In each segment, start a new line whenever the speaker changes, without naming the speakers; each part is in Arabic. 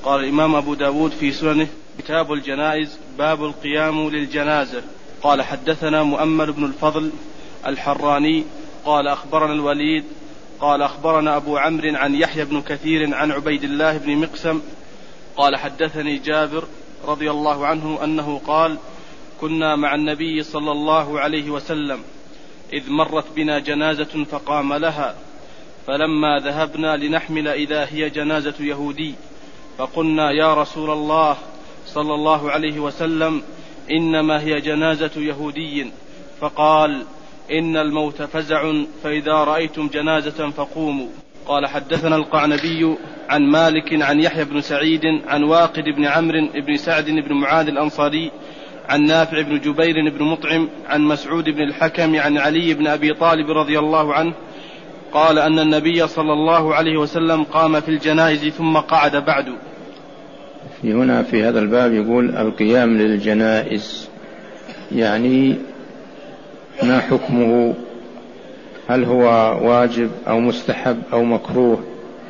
قال الإمام أبو داود في سننه كتاب الجنائز باب القيام للجنازة. قال حدثنا مؤمل بن الفضل الحراني قال أخبرنا الوليد قال أخبرنا أبو عمرو عن يحيى بن كثير عن عبيد الله بن مقسم قال حدثني جابر رضي الله عنه أنه قال كنا مع النبي صلى الله عليه وسلم إذ مرت بنا جنازة فقام لها، فلما ذهبنا لنحمل إذا هي جنازة يهودي، فقلنا يا رسول الله صلى الله عليه وسلم إنما هي جنازة يهودي، فقال إن الموت فزع، فإذا رأيتم جنازة فقوموا. قال حدثنا القعنبي عن مالك عن يحيى بن سعيد عن واقد بن عمرو بن سعد بن معاذ الأنصاري عن نافع بن جبير بن مطعم عن مسعود بن الحكم عن علي بن أبي طالب رضي الله عنه قال أن النبي صلى الله عليه وسلم قام في الجنائز ثم قعد بعد.
هنا في هذا الباب يقول القيام للجنائز، يعني ما حكمه؟ هل هو واجب أو مستحب أو مكروه؟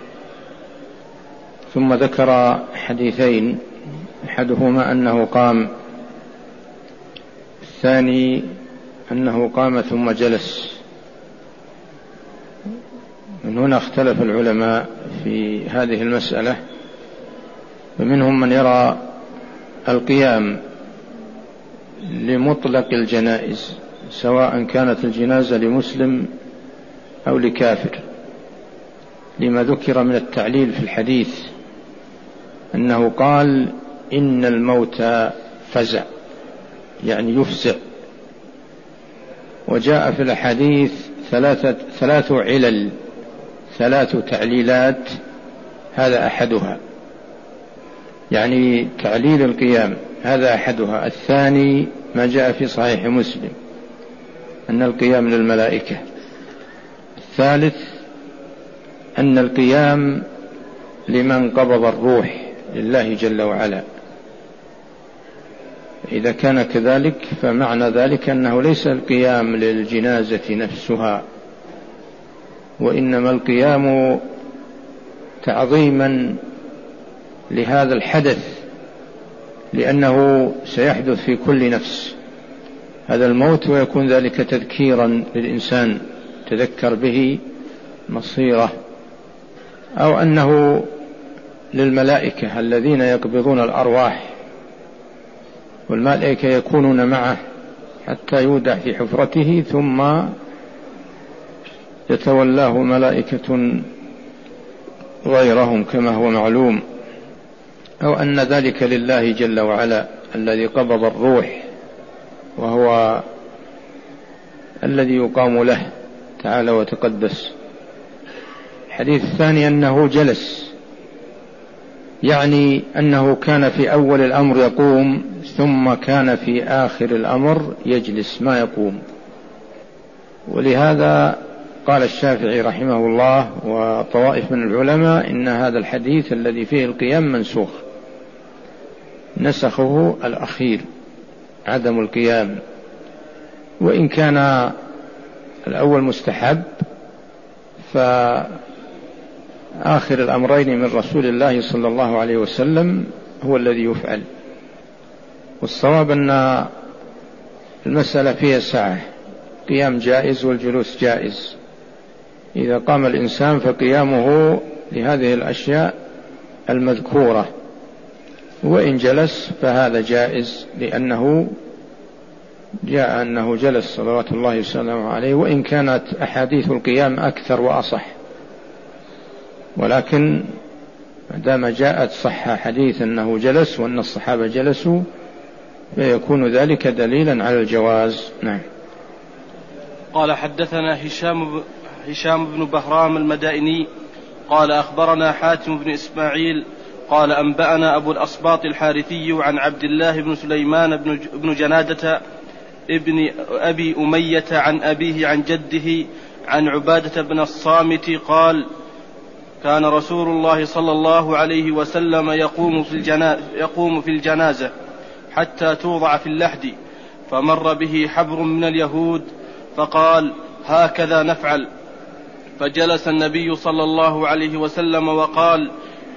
ثم ذكر حديثين، أحدهما أنه قام، الثاني أنه قام ثم جلس. من هنا اختلف العلماء في هذه المسألة، فمنهم من يرى القيام لمطلق الجنائز سواء كانت الجنازة لمسلم أو لكافر، لما ذكر من التعليل في الحديث أنه قال إن الموت فزع، يعني يفزع. وجاء في الحديث ثلاث علل، ثلاث تعليلات، هذا أحدها، يعني تعليل القيام هذا أحدها. الثاني ما جاء في صحيح مسلم أن القيام للملائكة. الثالث أن القيام لمن قبض الروح لله جل وعلا. إذا كان كذلك فمعنى ذلك أنه ليس القيام للجنازة نفسها، وإنما القيام تعظيما لهذا الحدث، لأنه سيحدث في كل نفس هذا الموت، ويكون ذلك تذكيرا للإنسان تذكر به مصيره، أو أنه للملائكة الذين يقبضون الأرواح، والملائكة يكونون معه حتى يودع في حفرته ثم يتولاه ملائكة غيرهم كما هو معلوم، أو أن ذلك لله جل وعلا الذي قبض الروح وهو الذي يقام له تعالى وتقدس. الحديث الثاني أنه جلس، يعني أنه كان في أول الأمر يقوم ثم كان في آخر الأمر يجلس ما يقوم. ولهذا قال الشافعي رحمه الله وطوائف من العلماء إن هذا الحديث الذي فيه القيام منسوخ، نسخه الأخير عدم القيام، وإن كان الأول مستحب فآخر الأمرين من رسول الله صلى الله عليه وسلم هو الذي يفعل. والصواب أن المسألة فيها سعة، قيام جائز والجلوس جائز. إذا قام الإنسان فقيامه لهذه الأشياء المذكورة، وإن جلس فهذا جائز، لأنه جاء أنه جلس صلوات الله وسلامه عليه، وإن كانت أحاديث القيام أكثر وأصح، ولكن عندما جاءت صح حديث أنه جلس وأن الصحابة جلسوا فيكون ذلك دليلا على الجواز. نعم.
قال حدثنا هشام بن بهرام المدائني قال أخبرنا حاتم بن إسماعيل قال أنبأنا أبو الأصباط الحارثي عن عبد الله بن سليمان بن جنادة ابن أبي أمية عن أبيه عن جده عن عبادة بن الصامت قال كان رسول الله صلى الله عليه وسلم يقوم في الجنازة حتى توضع في اللحد، فمر به حبر من اليهود فقال هكذا نفعل، فجلس النبي صلى الله عليه وسلم وقال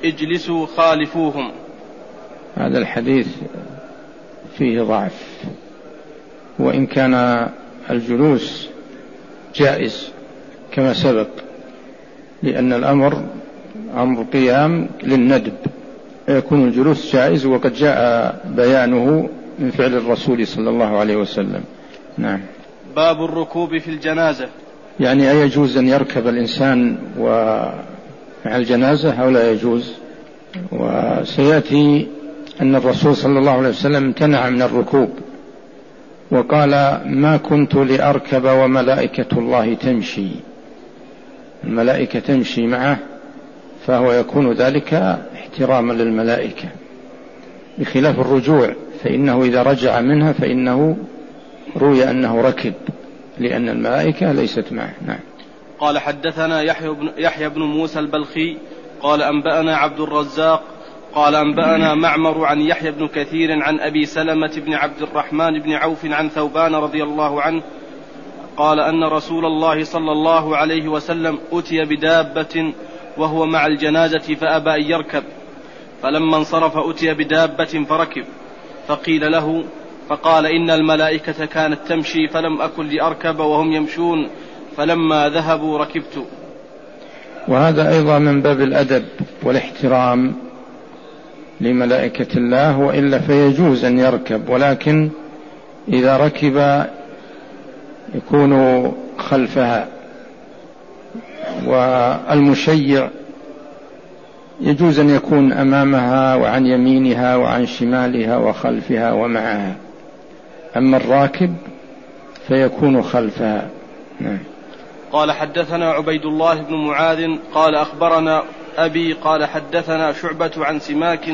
اجلسوا خالفوهم.
هذا الحديث فيه ضعف، وإن كان الجلوس جائز كما سبق، لأن الأمر أمر قيام للندب، يكون الجلوس جائز، وقد جاء بيانه من فعل الرسول صلى الله عليه وسلم. نعم.
باب الركوب في الجنازة.
يعني أيجوز أن يركب الإنسان مع الجنازة أو لا يجوز؟ وسيأتي أن الرسول صلى الله عليه وسلم امتنع من الركوب وقال: ما كنت لأركب وملائكة الله تمشي. الملائكة تمشي معه، فهو يكون ذلك احتراما للملائكة، بخلاف الرجوع، فإنه إذا رجع منها فإنه روي أنه ركب، لأن الملائكة ليست معه. نعم.
قال حدثنا يحيى بن موسى البلخي قال أنبأنا عبد الرزاق قال أنبأنا معمر عن يحيى بن كثير عن أبي سلمة بن عبد الرحمن بن عوف عن ثوبان رضي الله عنه قال أن رسول الله صلى الله عليه وسلم أتي بدابة وهو مع الجنازة فأبى أن يركب، فلما انصرف أتي بدابة فركب، فقيل له فقال: إن الملائكة كانت تمشي فلم أكن لأركب وهم يمشون، فلما ذهبوا ركبت.
وهذا أيضا من باب الأدب والاحترام لملائكة الله، وإلا فيجوز أن يركب، ولكن إذا ركب يكون خلفها. والمشيع يجوز أن يكون أمامها وعن يمينها وعن شمالها وخلفها ومعها، أما الراكب فيكون خلفها. نعم.
قال حدثنا عبيد الله بن معاذ قال أخبرنا أبي قال حدثنا شعبة عن سماك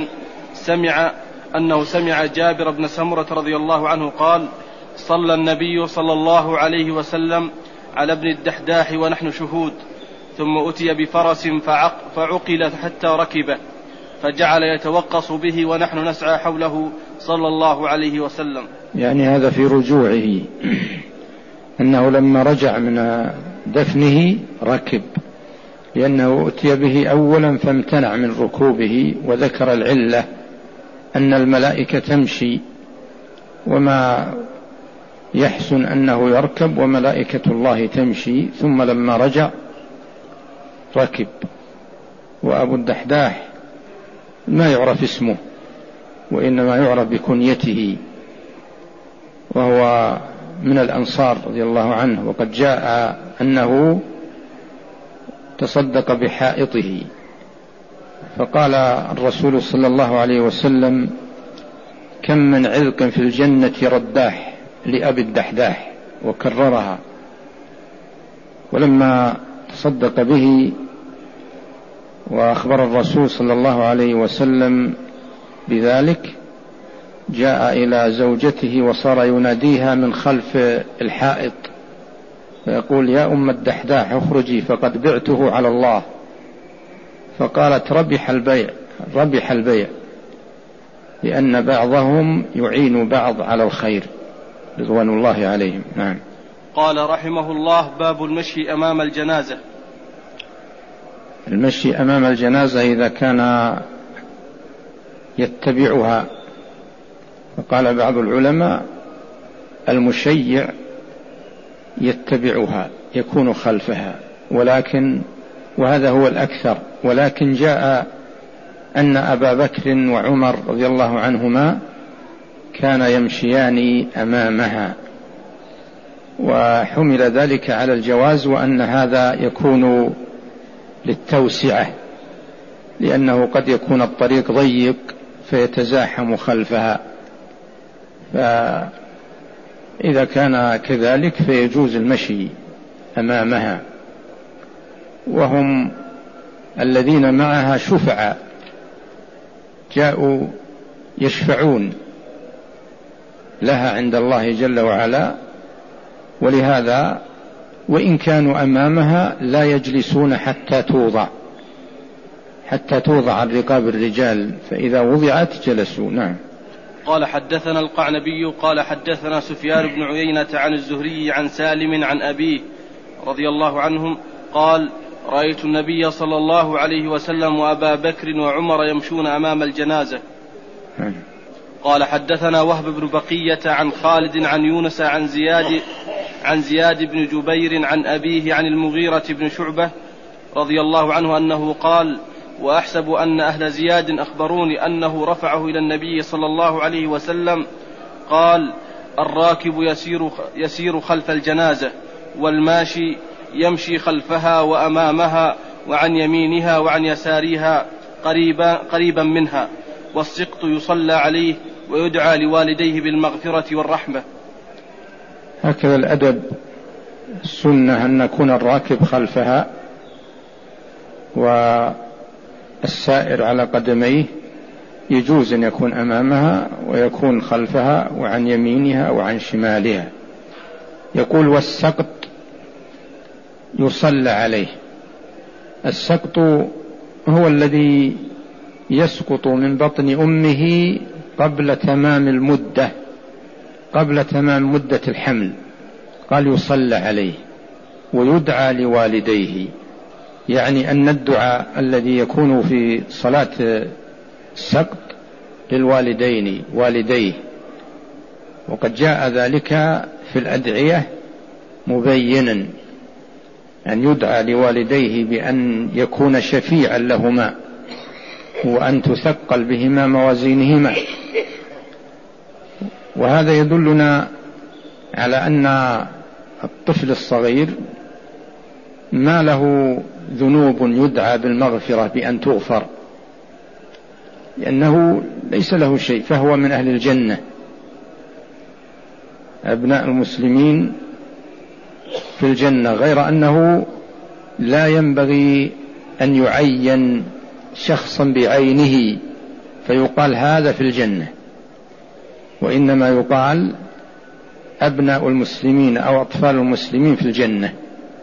سمع جابر بن سمرة رضي الله عنه قال: صلى النبي صلى الله عليه وسلم على ابن الدحداح ونحن شهود، ثم أتي بفرس فعقل حتى ركبه، فجعل يتوقص به ونحن نسعى حوله صلى الله عليه وسلم.
يعني هذا في رجوعه، أنه لما رجع من دفنه ركب، لأنه أتي به أولا فامتنع من ركوبه، وذكر العلة أن الملائكة تمشي وما يحسن أنه يركب، وملائكة الله تمشي، ثم لما رجع ركب. وأبو الدحداح ما يعرف اسمه، وإنما يعرف بكنيته، وهو من الأنصار رضي الله عنه، وقد جاء أنه تصدق بحائطه، فقال الرسول صلى الله عليه وسلم: كم من عذق في الجنة رداح لأبي الدحداح، وكررها. ولما تصدق به وأخبر الرسول صلى الله عليه وسلم بذلك، جاء إلى زوجته وصار يناديها من خلف الحائط فيقول: يا أم الدحداح اخرجي فقد بعته على الله. فقالت: ربح البيع، لأن بعضهم يعين بعض على الخير رضوان الله عليهم. نعم.
قال رحمه الله: باب المشي أمام الجنازة.
المشي أمام الجنازة إذا كان يتبعها، فقال بعض العلماء: المشيع يتبعها يكون خلفها، وهذا هو الأكثر، ولكن جاء أن أبا بكر وعمر رضي الله عنهما كان يمشيان أمامها، وحمل ذلك على الجواز، وأن هذا يكون للتوسعة، لأنه قد يكون الطريق ضيق فيتزاحم خلفها، فإذا كان كذلك فيجوز المشي أمامها. وهم الذين معها شفعاء جاءوا يشفعون لها عند الله جل وعلا، ولهذا وإن كانوا أمامها لا يجلسون حتى توضع عن رقاب الرجال، فإذا وضعت جلسوا. نعم.
قال حدثنا القعنبي قال حدثنا سفيان بن عيينة عن الزهري عن سالم عن أبيه رضي الله عنهم قال: رأيت النبي صلى الله عليه وسلم وأبا بكر وعمر يمشون أمام الجنازة. قال حدثنا وهب بن بقية عن خالد عن يونس عن زياد بن جبير عن أبيه عن المغيرة بن شعبة رضي الله عنه أنه قال: وأحسب أن أهل زياد أخبروني أنه رفعه إلى النبي صلى الله عليه وسلم قال: الراكب يسير خلف الجنازة، والماشي يمشي خلفها وأمامها وعن يمينها وعن يسارها قريبا منها، والسقط يصلى عليه ويدعى لوالديه بالمغفرة والرحمة.
هكذا الأدب، السنة أن يكون الراكب خلفها والسائر على قدميه، يجوز أن يكون أمامها ويكون خلفها وعن يمينها وعن شمالها. يقول: والسقط يصلى عليه. السقط هو الذي يسقط من بطن أمه قبل تمام مدة الحمل. قال: يصلى عليه ويدعى لوالديه، يعني أن الدعاء الذي يكون في صلاة السقط للوالدين والديه، وقد جاء ذلك في الأدعية مبينا أن يدعى لوالديه بأن يكون شفيعا لهما وأن تثقل بهما موازينهما. وهذا يدلنا على أن الطفل الصغير ما له ذنوب يدعى بالمغفرة بأن تغفر، لأنه ليس له شيء، فهو من أهل الجنة. أبناء المسلمين في الجنة، غير أنه لا ينبغي أن يعين شخصا بعينه فيقال هذا في الجنة، وإنما يقال أبناء المسلمين أو أطفال المسلمين في الجنة.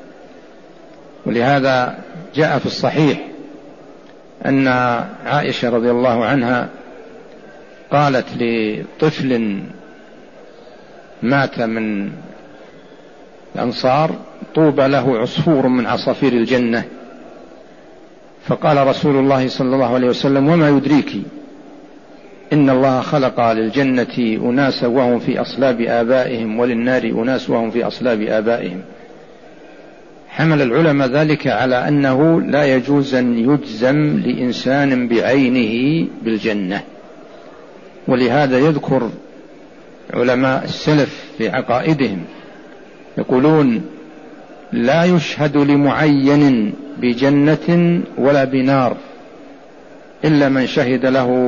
ولهذا جاء في الصحيح أن عائشة رضي الله عنها قالت لطفل مات من الأنصار: طوبى له عصفور من عصافير الجنة. فقال رسول الله صلى الله عليه وسلم: وما يدريك؟ إن الله خلق للجنة أناسا وهم في أصلاب آبائهم، وللنار أناس وهم في أصلاب آبائهم. حمل العلماء ذلك على أنه لا يجوز أن يجزم لإنسان بعينه بالجنة. ولهذا يذكر علماء السلف في عقائدهم يقولون: لا يشهد لمعين بجنة ولا بنار إلا من شهد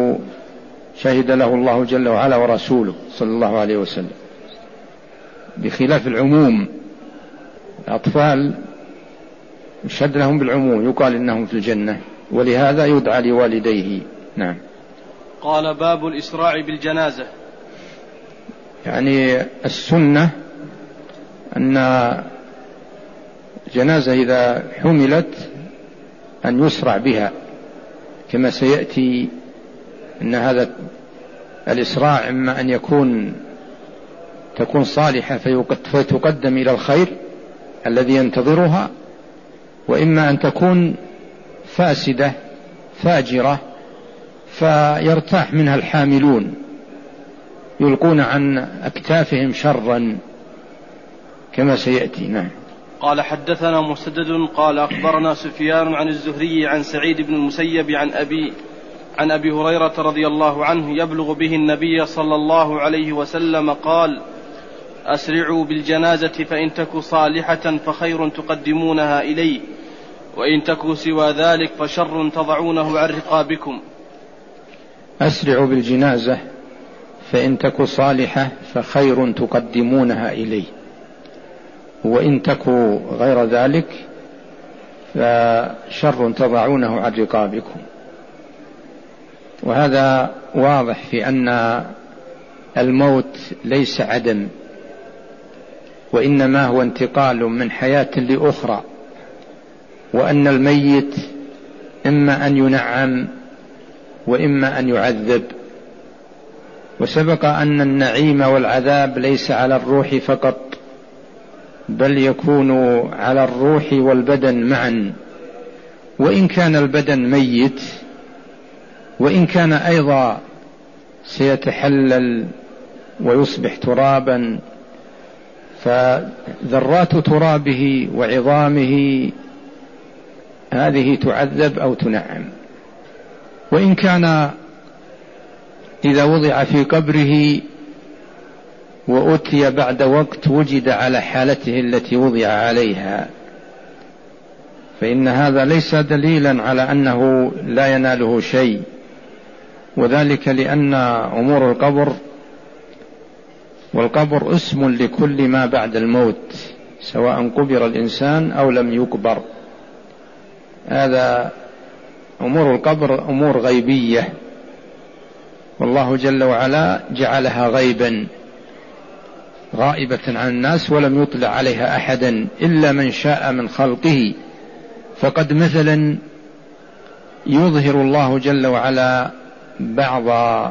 له الله جل وعلا ورسوله صلى الله عليه وسلم، بخلاف العموم. الأطفال يشهد لهم بالعموم، يقال إنهم في الجنة، ولهذا يدعى لوالديه. نعم.
قال: باب الإسراع بالجنازة.
يعني السنة أن جنازة إذا حملت أن يسرع بها، كما سيأتي أن هذا الإسراع إما أن تكون صالحة فتقدم إلى الخير الذي ينتظرها، وإما أن تكون فاسدة فاجرة فيرتاح منها الحاملون، يلقون عن أكتافهم شرا كما سيأتي. نعم.
قال: حدثنا مسدد قال أخبرنا سفيان عن الزهري عن سعيد بن المسيب عن أبي هريرة رضي الله عنه يبلغ به النبي صلى الله عليه وسلم قال: أسرعوا بالجنازة فإن تك صالحة فخير تقدمونها إليه، وإن تك سوى ذلك فشر تضعونه عن رقابكم.
أسرعوا بالجنازة فإن تك صالحة فخير تقدمونها إليه، وإن تك غير ذلك فشر تضعونه عن رقابكم. وهذا واضح في أن الموت ليس عدم، وإنما هو انتقال من حياة لأخرى، وأن الميت إما أن ينعم وإما أن يعذب. وسبق أن النعيم والعذاب ليس على الروح فقط، بل يكون على الروح والبدن معا وإن كان البدن ميت، وإن كان أيضا سيتحلل ويصبح ترابا، فذرات ترابه وعظامه هذه تعذب أو تنعم. وإن كان إذا وضع في قبره وأتي بعد وقت وجد على حالته التي وضع عليها، فإن هذا ليس دليلا على أنه لا يناله شيء، وذلك لأن أمور القبر، والقبر اسم لكل ما بعد الموت، سواء قبر الإنسان أو لم يقبر. هذا أمور القبر أمور غيبية، والله جل وعلا جعلها غيبا غائبة عن الناس، ولم يطلع عليها أحدا إلا من شاء من خلقه. فقد مثلا يظهر الله جل وعلا بعض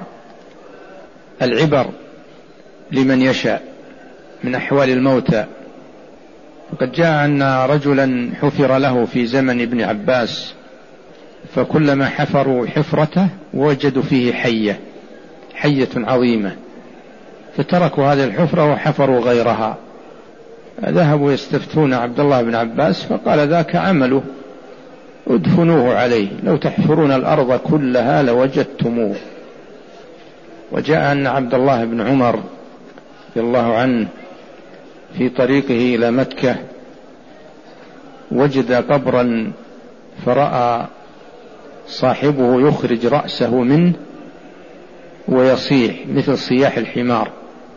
العبر لمن يشاء من أحوال الموتى. وقد جاء أن رجلا حفر له في زمن ابن عباس، فكلما حفروا حفرته وجدوا فيه حية عظيمة، فتركوا هذه الحفرة وحفروا غيرها. ذهبوا يستفتون عبد الله بن عباس، فقال ذاك عمله، ادفنوه عليه، لو تحفرون الأرض كلها لوجدتموه. وجاء أن عبد الله بن عمر رضي الله عنه في طريقه إلى مكة وجد قبرا، فرأى صاحبه يخرج رأسه منه ويصيح مثل صياح الحمار،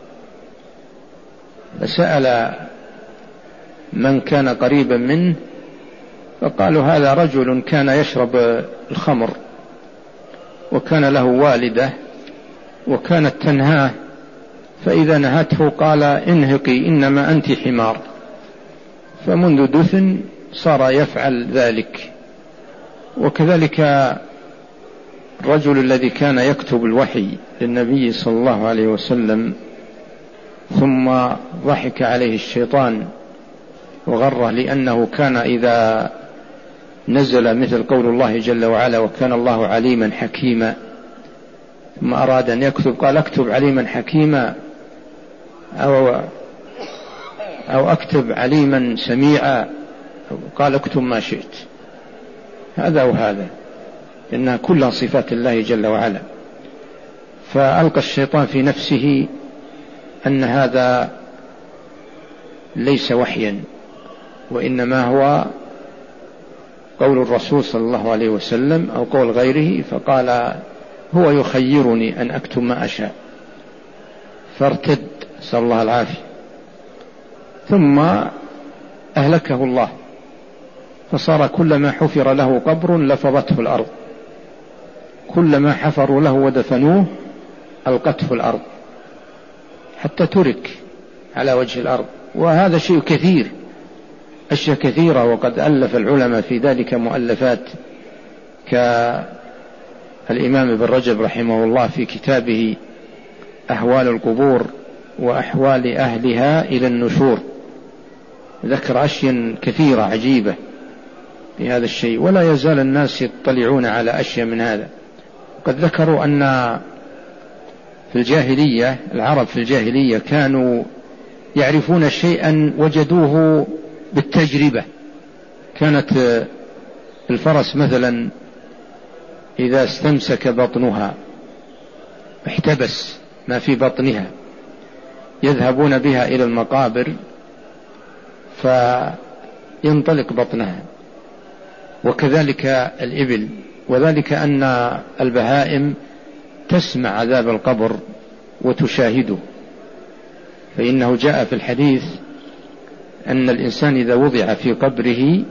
فسأل من كان قريبا منه، فقالوا هذا رجل كان يشرب الخمر، وكان له والدة وكانت تنهاه، فإذا نهته قال انهقي إنما أنت حمار، فمنذ دفن صار يفعل ذلك. وكذلك الرجل الذي كان يكتب الوحي للنبي صلى الله عليه وسلم، ثم ضحك عليه الشيطان وغره، لأنه كان إذا نزل مثل قول الله جل وعلا وكان الله عليما حكيما، ثم أراد أن يكتب قال اكتب عليما حكيما أو أكتب عليما سميعا، قال اكتب ما شئت. هذا وهذا، إنها كلها صفات الله جل وعلا. فألقى الشيطان في نفسه أن هذا ليس وحيا، وإنما هو قول الرسول صلى الله عليه وسلم أو قول غيره، فقال هو يخيرني أن أكتب ما أشاء، فارتد، صلى الله العافية. ثم أهلكه الله، فصار كلما حفر له قبر لفظته الأرض، كلما حفروا له ودفنوه ألقته الأرض، حتى ترك على وجه الأرض. وهذا شيء كثير، أشياء كثيرة، وقد ألف العلماء في ذلك مؤلفات، كالإمام ابن رجب رحمه الله في كتابه أحوال القبور وأحوال أهلها إلى النشور، ذكر أشياء كثيرة عجيبة في هذا الشيء، ولا يزال الناس يطلعون على أشياء من هذا. قد ذكروا أن في الجاهلية، العرب في الجاهلية كانوا يعرفون شيئا وجدوه بالتجربة. كانت الفرس مثلا إذا استمسك بطنها احتبس ما في بطنها، يذهبون بها إلى المقابر فينطلق بطنها، وكذلك الإبل، وذلك أن البهائم تسمع عذاب القبر وتشاهده. فإنه جاء في الحديث أن الإنسان إذا وضع في قبره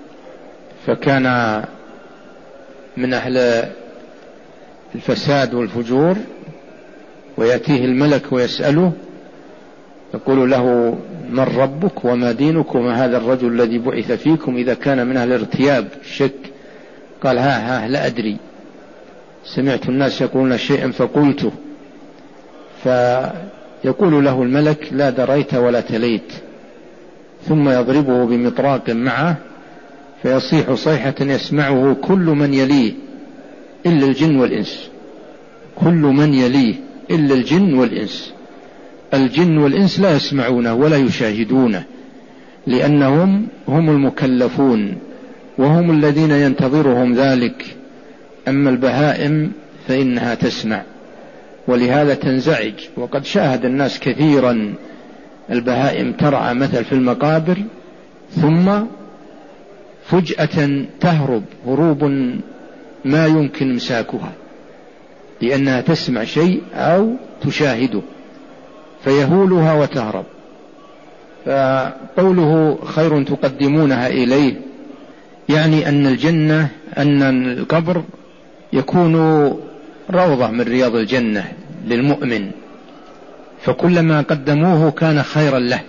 فكان من أهل الفساد والفجور، ويأتيه الملك ويسأله، يقول له من ربك وما دينك وما هذا الرجل الذي بعث فيكم، إذا كان من أهل الارتياب الشك قال ها لا أدري، سمعت الناس يقولون شيئا فقلته، فيقول له الملك لا دريت ولا تليت، ثم يضربه بمطراق معه فيصيح صيحة يسمعه كل من يليه إلا الجن والإنس، كل من يليه إلا الجن والإنس. الجن والإنس لا يسمعونه ولا يشاهدونه، لأنهم هم المكلفون وهم الذين ينتظرهم ذلك. أما البهائم فإنها تسمع، ولهذا تنزعج. وقد شاهد الناس كثيرا البهائم ترعى مثل في المقابر، ثم فجأة تهرب هروب ما يمكن إمساكها، لأنها تسمع شيء أو تشاهده فيهولها وتهرب. فقوله خير تقدمونها إليه يعني أن الجنة، أن القبر يكون روضة من رياض الجنة للمؤمن، فكلما قدموه كان خيرا له.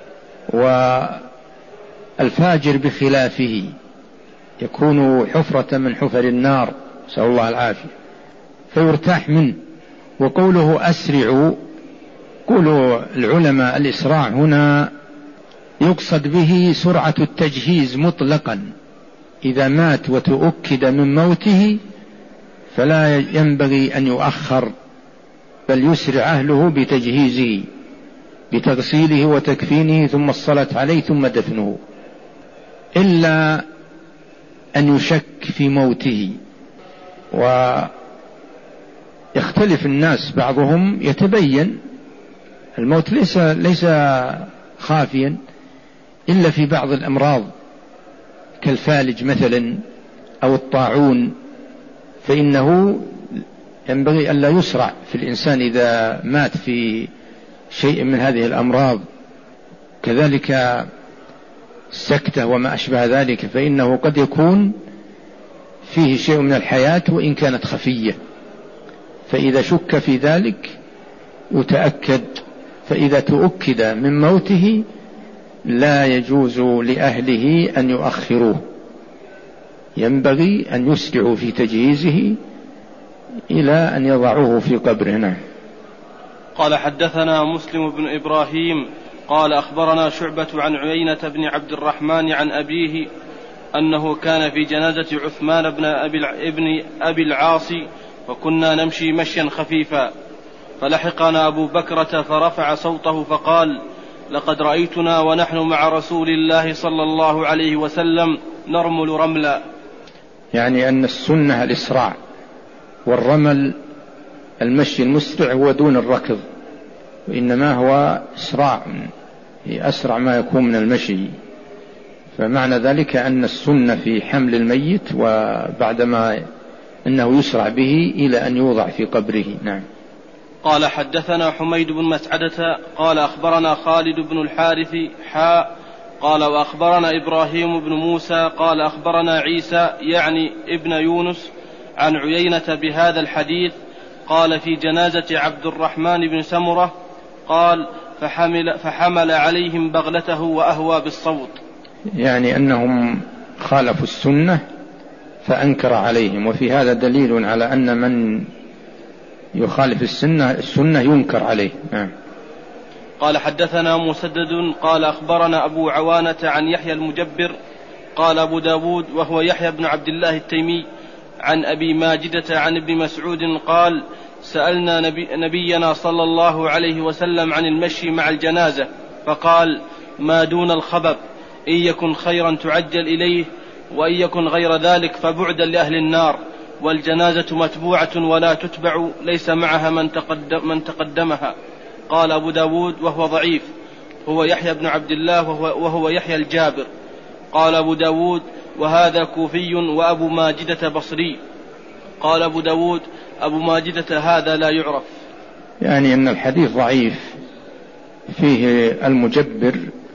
والفاجر بخلافه يكون حفرة من حفر النار، نسأل الله العافية، فيرتاح منه. وقوله أسرعوا، قولوا العلماء الإسراع هنا يقصد به سرعة التجهيز مطلقا. إذا مات وتؤكد من موته فلا ينبغي أن يؤخر، بل يسرع أهله بتجهيزه، بتغسيله وتكفينه ثم الصلاة عليه ثم دفنه، إلا أن يشك في موته. ويختلف الناس، بعضهم يتبين الموت ليس خافيا إلا في بعض الأمراض كالفالج مثلا أو الطاعون، فإنه ينبغي أن لا يسرع في الإنسان إذا مات في شيء من هذه الأمراض. كذلك السكتة وما أشبه ذلك، فإنه قد يكون فيه شيء من الحياة وإن كانت خفية، فإذا شك في ذلك يتأكد. فإذا تؤكد من موته لا يجوز لأهله أن يؤخروه، ينبغي أن يسرعوا في تجهيزه إلى أن يضعوه في قبره.
قال حدثنا مسلم بن إبراهيم قال أخبرنا شعبة عن عيينة بن عبد الرحمن عن أبيه أنه كان في جنازة عثمان بن أبي العاص، وكنا نمشي مشيا خفيفا، فلحقنا أبو بكرة فرفع صوته فقال: لقد رأيتنا ونحن مع رسول الله صلى الله عليه وسلم نرمل رملا. يعني
أن السنة الإسراع، والرمل المشي المسرع هو دون الركض، وإنما هو إسراع، أسرع ما يكون من المشي. فمعنى ذلك أن السنة في حمل الميت وبعدما أنه يسرع به إلى أن يوضع في قبره. نعم.
قال حدثنا حميد بن مسعدة قال أخبرنا خالد بن الحارث قال وأخبرنا إبراهيم بن موسى قال أخبرنا عيسى يعني ابن يونس عن عيينة بهذا الحديث. قال في جنازة عبد الرحمن بن سمرة قال فحمل عليهم بغلته وأهوى بالصوت،
يعني أنهم خالفوا السنة فأنكر عليهم، وفي هذا دليل على أن من يخالف السنة ينكر عليه.
قال حدثنا مسدد قال أخبرنا أبو عوانة عن يحيى المجبر قال أبو داود وهو يحيى بن عبد الله التيمي عن أبي ماجدة عن ابن مسعود قال: سألنا نبينا صلى الله عليه وسلم عن المشي مع الجنازة فقال: ما دون الخبب، إن يكن خيرا تعجل إليه، وإن يكن غير ذلك فبعدا لأهل النار، والجنازة متبوعة ولا تتبع، ليس معها من تقدمها. قال أبو داود وهو ضعيف، هو يحيى بن عبد الله وهو يحيى الجابر. قال أبو داود وهذا كوفي وأبو ماجدة بصري. قال أبو داود أبو ماجدة هذا لا يعرف،
يعني أن الحديث ضعيف، فيه المجبر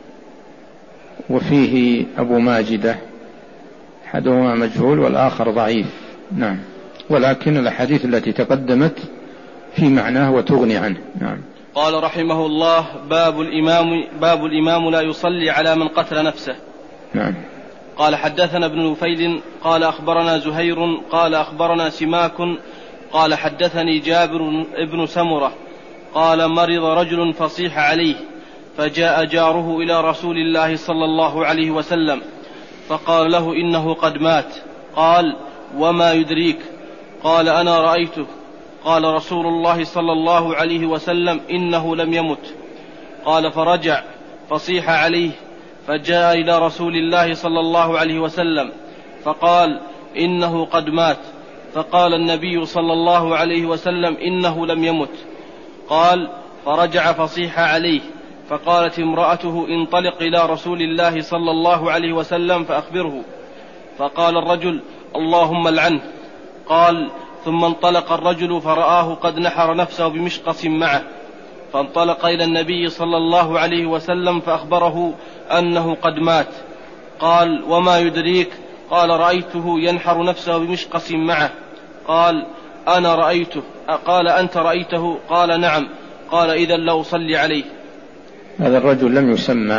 وفيه أبو ماجدة، أحدهما مجهول والآخر ضعيف. نعم، ولكن الأحاديث التي تقدمت في معناه وتغني عنه. نعم.
قال رحمه الله: باب الإمام لا يصلي على من قتل نفسه.
نعم.
قال حدثنا ابن نفيل قال أخبرنا زهير قال أخبرنا سماك قال حدثني جابر ابن سمرة قال: مرض رجل فصيح عليه، فجاء جاره إلى رسول الله صلى الله عليه وسلم فقال له إنه قد مات. قال: وما يدريك؟ قال: أنا رأيته. قال رسول الله صلى الله عليه وسلم: إنه لم يمت. قال: فرجع فصيح عليه، فجاء إلى رسول الله صلى الله عليه وسلم فقال: إنه قد مات. فقال النبي صلى الله عليه وسلم: إنه لم يمت. قال: فرجع فصيح عليه، فقالت امرأته: انطلق إلى رسول الله صلى الله عليه وسلم فأخبره. فقال الرجل: اللهم العنه. قال: ثم انطلق الرجل فرآه قد نحر نفسه بمشقص معه، فانطلق إلى النبي صلى الله عليه وسلم فأخبره أنه قد مات. قال: وما يدريك؟ قال: رأيته ينحر نفسه بمشقص معه. قال: أنا رأيته. قال: أنت رأيته؟ قال: نعم. قال: إذن لا أصلي عليه.
هذا الرجل لم يسمى،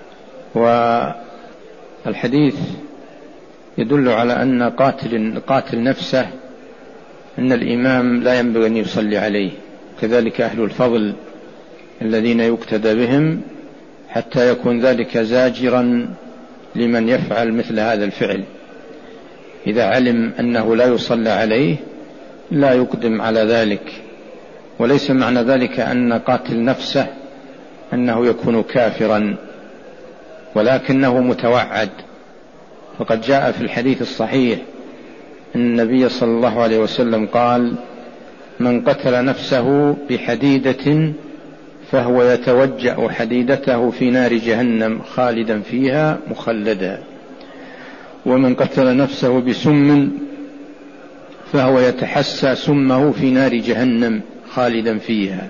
والحديث يدل على أن قاتل نفسه أن الإمام لا ينبغي أن يصلي عليه، كذلك أهل الفضل الذين يقتدى بهم، حتى يكون ذلك زاجرا لمن يفعل مثل هذا الفعل. إذا علم أنه لا يصلى عليه لا يقدم على ذلك. وليس معنى ذلك أن قاتل نفسه أنه يكون كافرا، ولكنه متوعد. فقد جاء في الحديث الصحيح أن النبي صلى الله عليه وسلم قال: من قتل نفسه بحديدة فهو يتوجأ حديدته في نار جهنم خالدا فيها مخلدا، ومن قتل نفسه بسم فهو يتحسى سمه في نار جهنم خالدا فيها.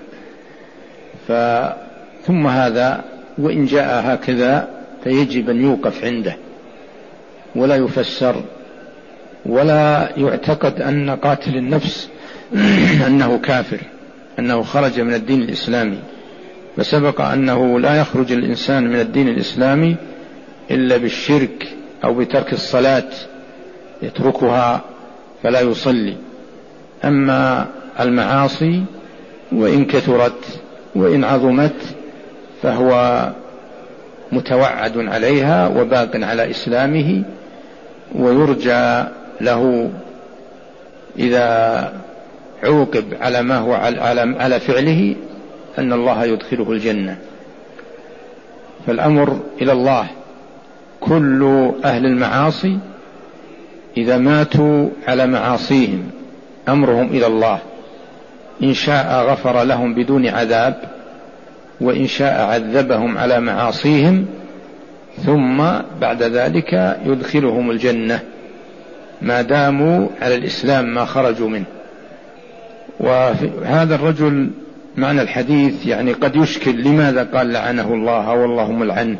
ثم هذا وإن جاء هكذا فيجب أن يوقف عنده، ولا يفسر، ولا يعتقد أن قاتل النفس أنه كافر، أنه خرج من الدين الإسلامي. فسبق أنه لا يخرج الإنسان من الدين الإسلامي إلا بالشرك أو بترك الصلاة، يتركها فلا يصلي. أما المعاصي وإن كثرت وإن عظمت فهو متوعد عليها وباق على إسلامه، ويرجى له إذا عوقب على ما هو على فعله أن الله يدخله الجنة. فالأمر إلى الله. كل أهل المعاصي إذا ماتوا على معاصيهم أمرهم إلى الله، إن شاء غفر لهم بدون عذاب، وإن شاء عذبهم على معاصيهم، ثم بعد ذلك يدخلهم الجنة ما داموا على الإسلام ما خرجوا منه. وهذا الرجل معنى الحديث يعني قد يشكل لماذا قال لعنه الله أو اللهم العنه.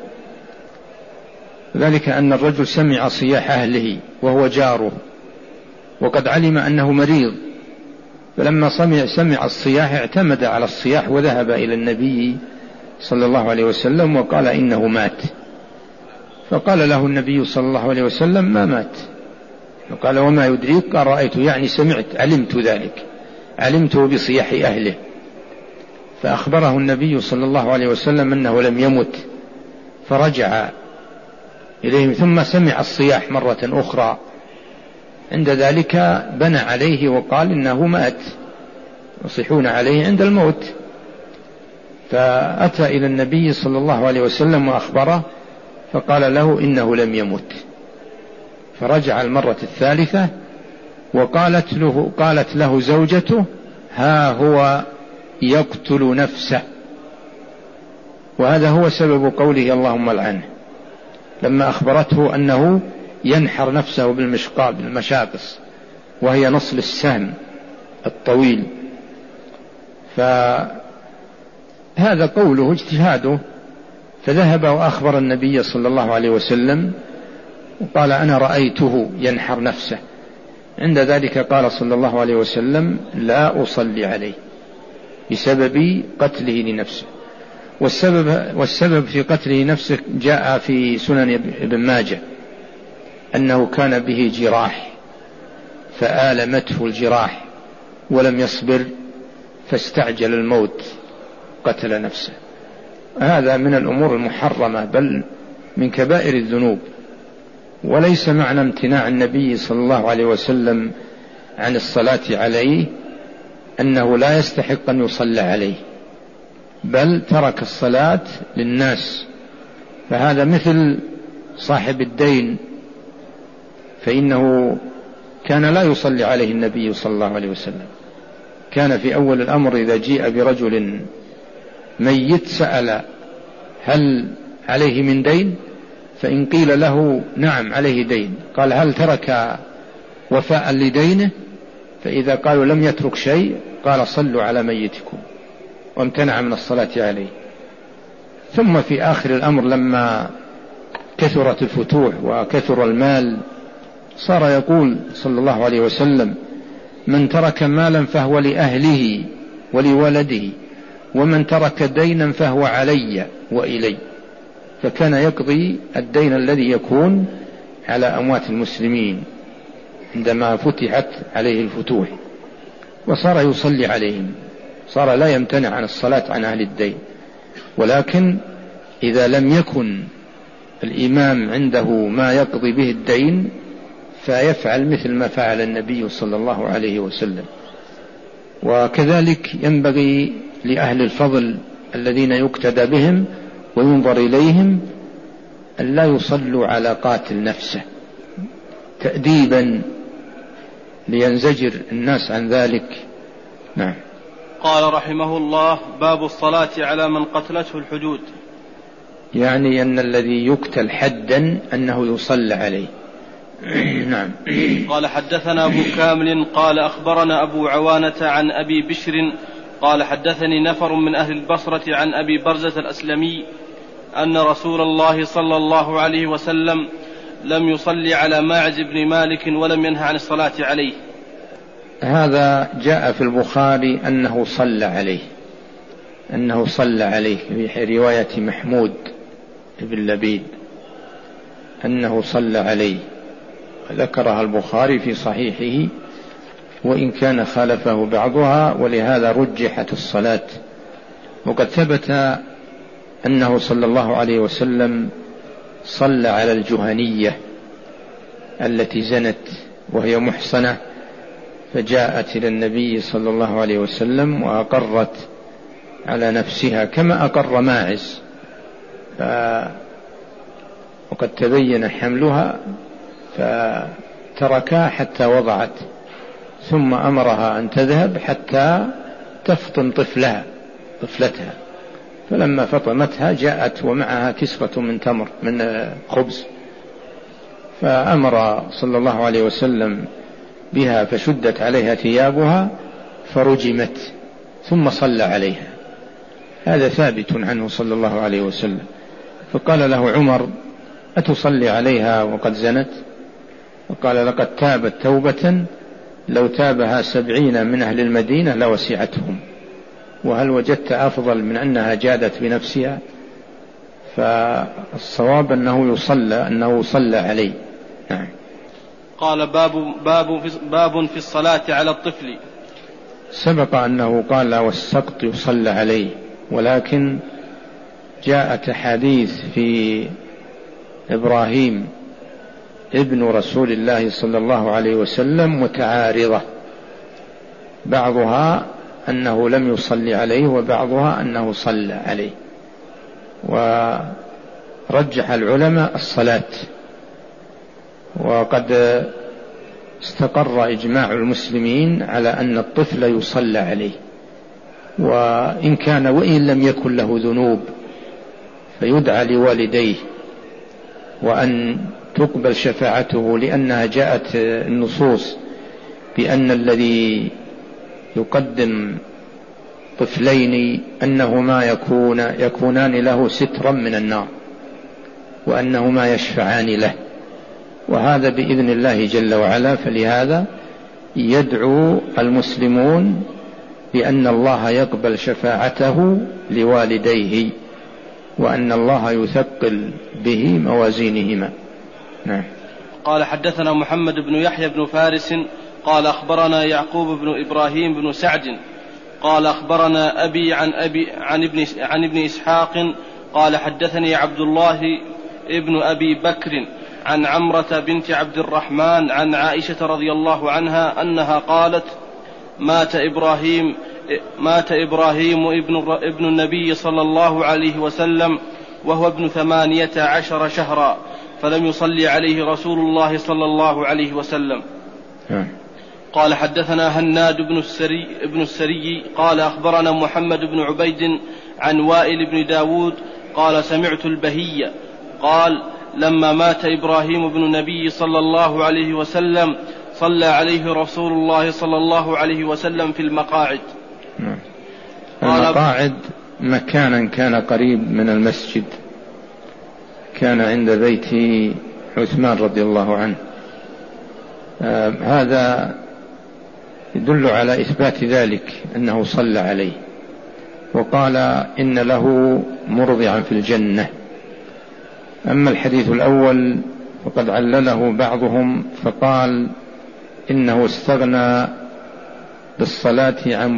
ذلك أن الرجل سمع صياح أهله وهو جاره، وقد علم أنه مريض، فلما سمع الصياح اعتمد على الصياح وذهب إلى النبي صلى الله عليه وسلم وقال إنه مات. فقال له النبي صلى الله عليه وسلم: ما مات. فقال: وما يدريك؟ قال: رأيت، يعني سمعت، علمت ذلك، علمته بصياح أهله. فأخبره النبي صلى الله عليه وسلم أنه لم يمت، فرجع إليهم ثم سمع الصياح مرة أخرى. عند ذلك بنى عليه وقال إنه مات، يصيحون عليه عند الموت. فأتى إلى النبي صلى الله عليه وسلم وأخبره، فقال له إنه لم يمت. فرجع المرة الثالثة قالت له زوجته: ها هو يقتل نفسه. وهذا هو سبب قوله اللهم العنه، لما أخبرته أنه ينحر نفسه بالمشاقص، وهي نصل السهم الطويل. فهذا قوله اجتهاده. فذهب وأخبر النبي صلى الله عليه وسلم وقال: أنا رأيته ينحر نفسه. عند ذلك قال صلى الله عليه وسلم: لا أصلي عليه بسبب قتله لنفسه. والسبب في قتله نفسه جاء في سنن ابن ماجه أنه كان به جراح فآلمته الجراح ولم يصبر فاستعجل الموت قتل نفسه. هذا من الأمور المحرمة، بل من كبائر الذنوب. وليس معنى امتناع النبي صلى الله عليه وسلم عن الصلاة عليه أنه لا يستحق أن يصلى عليه، بل ترك الصلاة للناس. فهذا مثل صاحب الدين، فإنه كان لا يصلي عليه النبي صلى الله عليه وسلم. كان في أول الأمر إذا جيء برجل ميت سأل هل عليه من دين؟ فإن قيل له نعم عليه دين قال هل ترك وفاء لدينه؟ فإذا قالوا لم يترك شيء قال صلوا على ميتكم، وامتنع من الصلاة عليه. ثم في آخر الأمر لما كثرت الفتوح وكثر المال صار يقول صلى الله عليه وسلم من ترك مالا فهو لأهله ولولده، ومن ترك دينا فهو علي وإلي. فكان يقضي الدين الذي يكون على أموات المسلمين عندما فتحت عليه الفتوح، وصار يصلي عليهم، صار لا يمتنع عن الصلاة عن أهل الدين. ولكن إذا لم يكن الإمام عنده ما يقضي به الدين فيفعل مثل ما فعل النبي صلى الله عليه وسلم. وكذلك ينبغي لأهل الفضل الذين يقتدى بهم وينظر إليهم أن لا يصلوا على قاتل نفسه تأديبا لينزجر الناس عن ذلك. نعم.
قال رحمه الله: باب الصلاة على من قتلته الحدود،
يعني أن الذي يقتل حدا أنه يصلى عليه. نعم.
قال حدثنا أبو كامل قال أخبرنا أبو عوانة عن أبي بشر قال حدثني نفر من أهل البصرة عن أبي برزة الأسلمي أن رسول الله صلى الله عليه وسلم لم يصلي على ماعز بن مالك ولم ينهى عن الصلاة عليه.
هذا جاء في البخاري أنه صلى عليه في رواية محمود بن لبيد أنه صلى عليه، ذكرها البخاري في صحيحه وإن كان خالفه بعضها، ولهذا رجحت الصلاة. وقد ثبت أنه صلى الله عليه وسلم صلى على الجهنية التي زنت وهي محصنة، فجاءت إلى النبي صلى الله عليه وسلم وأقرت على نفسها كما أقر ماعز، وقد تبين حملها فتركها حتى وضعت، ثم أمرها أن تذهب حتى تفطم طفلتها، فلما فطمتها جاءت ومعها كسوة من تمر من خبز، فأمر صلى الله عليه وسلم بها فشدت عليها ثيابها فرجمت ثم صلى عليها. هذا ثابت عنه صلى الله عليه وسلم. فقال له عمر: أتصلي عليها وقد زنت؟ وقال: لقد تابت توبة لو تابها 70 من أهل المدينة لوسعتهم، وهل وجدت أفضل من أنها جادت بنفسها؟ فالصواب أنه صلى عليه. نعم.
قال: باب في الصلاة على الطفل.
سبق أنه قال والسقط يصلى عليه، ولكن جاءت أحاديث في إبراهيم ابن رسول الله صلى الله عليه وسلم متعارضة، بعضها أنه لم يصلي عليه وبعضها أنه صلى عليه، ورجح العلماء الصلاة. وقد استقر إجماع المسلمين على أن الطفل يصلى عليه، وإن لم يكن له ذنوب فيدعى لوالديه وأن تقبل شفاعته، لأنها جاءت النصوص بأن الذي يقدم طفلين أنهما يكونان له سترا من النار، وأنهما يشفعان له، وهذا بإذن الله جل وعلا. فلهذا يدعو المسلمون بأن الله يقبل شفاعته لوالديه، وأن الله يثقل به موازينهما. نعم.
قال حدثنا محمد بن يحيى بن فارس قال أخبرنا يعقوب بن إبراهيم بن سعد قال أخبرنا أبي عن ابن إسحاق قال حدثني عبد الله ابن أبي بكر عن عمرة بنت عبد الرحمن عن عائشة رضي الله عنها أنها قالت: مات إبراهيم ابن النبي صلى الله عليه وسلم وهو ابن 18 شهرا، فلم يصلي عليه رسول الله صلى الله عليه وسلم. قال: حدثنا هناد بن السري قال: أخبرنا محمد بن عبيد عن وائل بن داود قال: سمعت البهي قال: لما مات إبراهيم بن النبي صلى الله عليه وسلم صلى عليه رسول الله صلى الله عليه وسلم في المقاعد.
المقاعد مكانا كان قريب من المسجد، كان عند بيت عثمان رضي الله عنه. هذا يدل على إثبات ذلك أنه صلى عليه، وقال إن له مرضعا في الجنة. أما الحديث الأول فقد علله بعضهم فقال إنه استغنى بالصلاة عن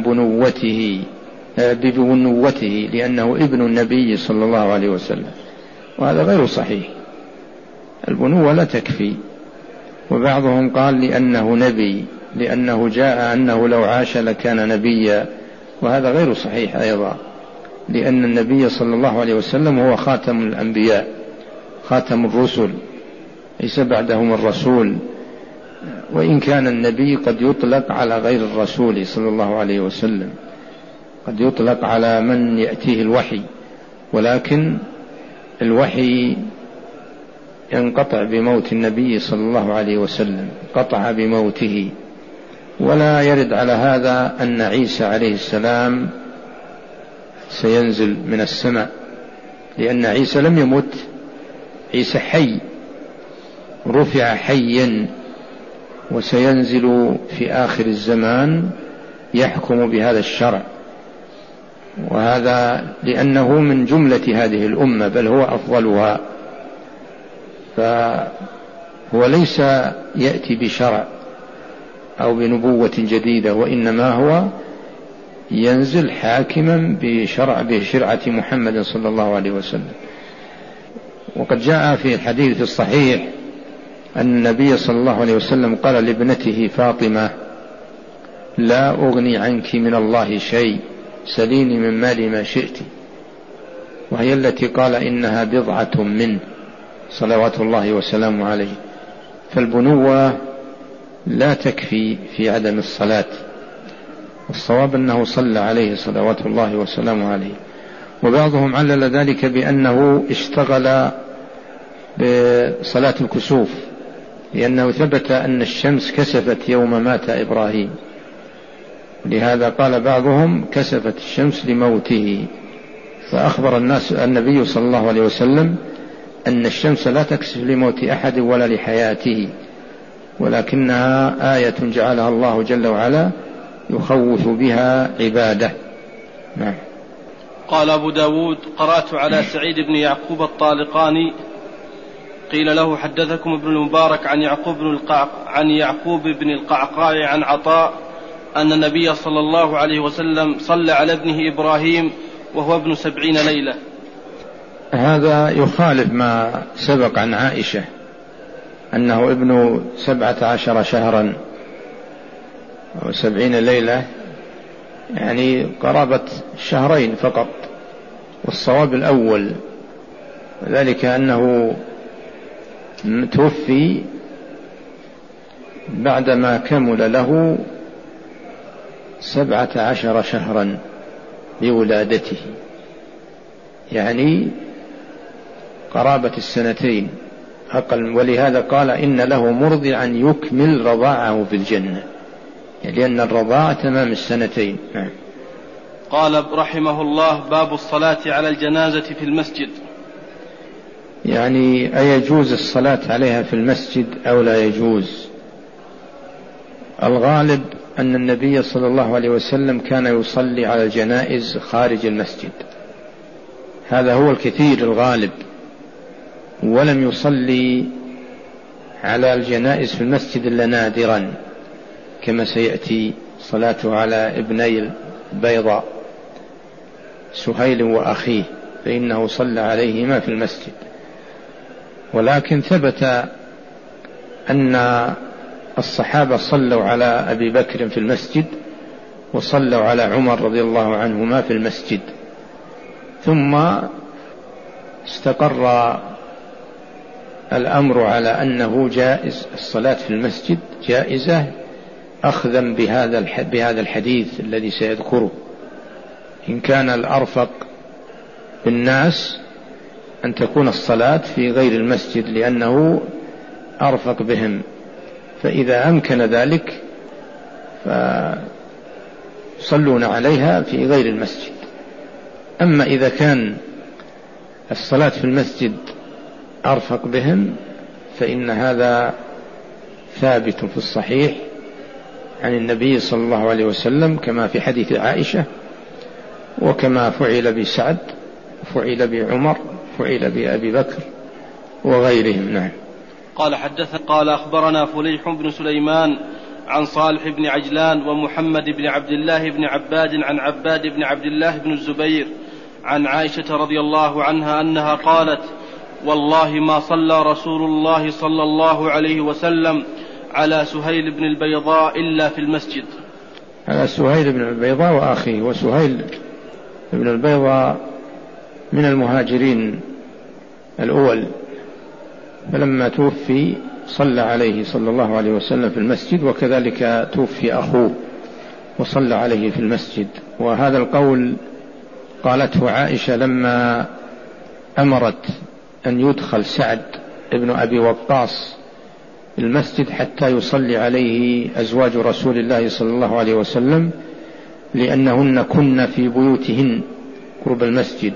ببنوته لأنه ابن النبي صلى الله عليه وسلم، وهذا غير صحيح. البنوة لا تكفي. وبعضهم قال لأنه نبي، لأنه جاء أنه لو عاش لكان نبيا، وهذا غير صحيح أيضا، لأن النبي صلى الله عليه وسلم هو خاتم الأنبياء، خاتم الرسل، ليس بعدهم الرسول. وإن كان النبي قد يطلق على غير الرسول صلى الله عليه وسلم، قد يطلق على من يأتيه الوحي، ولكن الوحي ينقطع بموت النبي صلى الله عليه وسلم، قطع بموته. ولا يرد على هذا أن عيسى عليه السلام سينزل من السماء، لأن عيسى لم يمت، عيسى حي، رفع حيا، وسينزل في آخر الزمان يحكم بهذا الشرع، وهذا لأنه من جملة هذه الأمة، بل هو أفضلها. فهو ليس يأتي بشرع أو بنبوة جديدة، وإنما هو ينزل حاكما بشرعة محمد صلى الله عليه وسلم. وقد جاء في الحديث الصحيح أن النبي صلى الله عليه وسلم قال لابنته فاطمة: لا أغني عنك من الله شيء، سليني من مالي ما شئت، وهي التي قال إنها بضعة منه صلوات الله وسلامه عليه. فالبنوة لا تكفي في عدم الصلاة، والصواب أنه صلى عليه صلوات الله وسلامه عليه. وبعضهم علل ذلك بأنه اشتغل بصلاة الكسوف، لأنه ثبت أن الشمس كسفت يوم مات إبراهيم، لهذا قال بعضهم كسفت الشمس لموته. فأخبر النبي صلى الله عليه وسلم أن الشمس لا تكسف لموت أحد ولا لحياته، ولكنها آية جعلها الله جل وعلا يخوف بها عباده. نعم.
قال أبو داود: قرأت على سعيد بن يعقوب الطالقاني قيل له: حدثكم ابن المبارك عن يعقوب بن القعقاع عن عطاء أن النبي صلى الله عليه وسلم صلى على ابنه إبراهيم وهو ابن 70 ليلة.
هذا يخالف ما سبق عن عائشة أنه ابن 17 شهرا و70 ليلة، يعني قرابة شهرين فقط. والصواب الأول، ذلك أنه توفي بعدما كمل له 17 شهرا بولادته، يعني قرابة السنتين أقل. ولهذا قال إن له مرضعا يكمل رضاعه في الجنة، يعني لأن الرضاعة تمام السنتين.
قال رحمه الله: باب الصلاة على الجنازة في المسجد.
يعني أيجوز الصلاة عليها في المسجد أو لا يجوز؟ الغالب أن النبي صلى الله عليه وسلم كان يصلي على الجنائز خارج المسجد، هذا هو الكثير الغالب، ولم يصلي على الجنائز في المسجد إلا نادرا، كما سيأتي صلاته على ابني البيضاء سهيل وأخيه، فإنه صلى عليهما في المسجد. ولكن ثبت أن الصحابة صلوا على أبي بكر في المسجد وصلوا على عمر رضي الله عنهما في المسجد، ثم استقر الأمر على أنه جائز الصلاة في المسجد جائزة أخذا بهذا الحديث الذي سيذكره. إن كان الأرفق بالناس أن تكون الصلاة في غير المسجد لأنه أرفق بهم، فإذا أمكن ذلك فصلون عليها في غير المسجد. أما إذا كان الصلاة في المسجد أرفق بهم فإن هذا ثابت في الصحيح عن النبي صلى الله عليه وسلم، كما في حديث عائشة، وكما فعل بسعد، فعل بعمر، فعل بأبي بكر وغيرهم. نعم.
قال أخبرنا فليح بن سليمان عن صالح بن عجلان ومحمد بن عبد الله بن عباد عن عباد بن عبد الله بن الزبير عن عائشة رضي الله عنها أنها قالت: والله ما صلى رسول الله صلى الله عليه وسلم على سهيل بن البيضاء إلا في المسجد.
على سهيل بن البيضاء وأخيه، وسهيل بن البيضاء من المهاجرين الأول، فلما توفي صلى عليه صلى الله عليه وسلم في المسجد، وكذلك توفي أخوه وصلى عليه في المسجد. وهذا القول قالته عائشة لما أمرت أن يدخل سعد ابن أبي وقاص المسجد حتى يصلي عليه أزواج رسول الله صلى الله عليه وسلم، لأنهن كن في بيوتهن قرب المسجد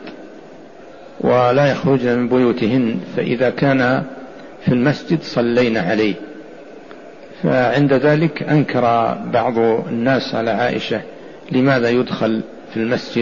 ولا يخرجن من بيوتهن، فإذا كان في المسجد صلينا عليه. فعند ذلك أنكر بعض الناس على عائشة لماذا يدخل في المسجد،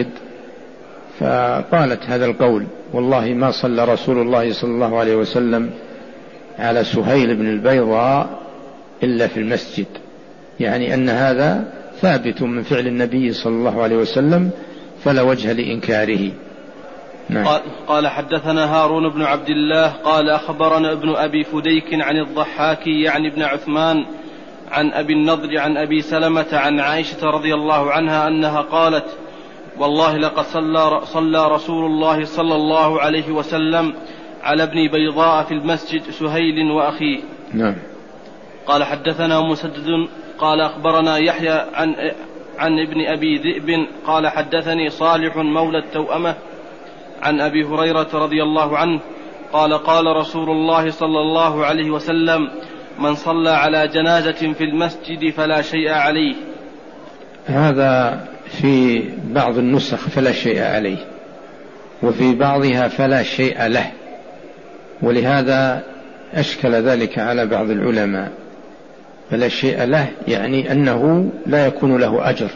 فقالت هذا القول: والله ما صلى رسول الله صلى الله عليه وسلم على سهيل بن البيضاء إلا في المسجد، يعني أن هذا ثابت من فعل النبي صلى الله عليه وسلم فلا وجه لإنكاره.
نعم. قال حدثنا هارون بن عبد الله قال أخبرنا ابن أبي فديك عن الضحاك يعني ابن عثمان عن أبي النضر عن أبي سلمة عن عائشة رضي الله عنها أنها قالت: والله لقد صلى رسول الله صلى الله عليه وسلم على ابن بيضاء في المسجد سهيل وأخيه.
نعم.
قال حدثنا مسدد قال أخبرنا يحيى عن ابن أبي ذئب قال حدثني صالح مولى التوأمة عن أبي هريرة رضي الله عنه قال: قال رسول الله صلى الله عليه وسلم: من صلى على جنازة في المسجد فلا شيء عليه.
هذا في بعض النسخ فلا شيء عليه، وفي بعضها فلا شيء له، ولهذا أشكل ذلك على بعض العلماء. فلا شيء له يعني أنه لا يكون له أجر.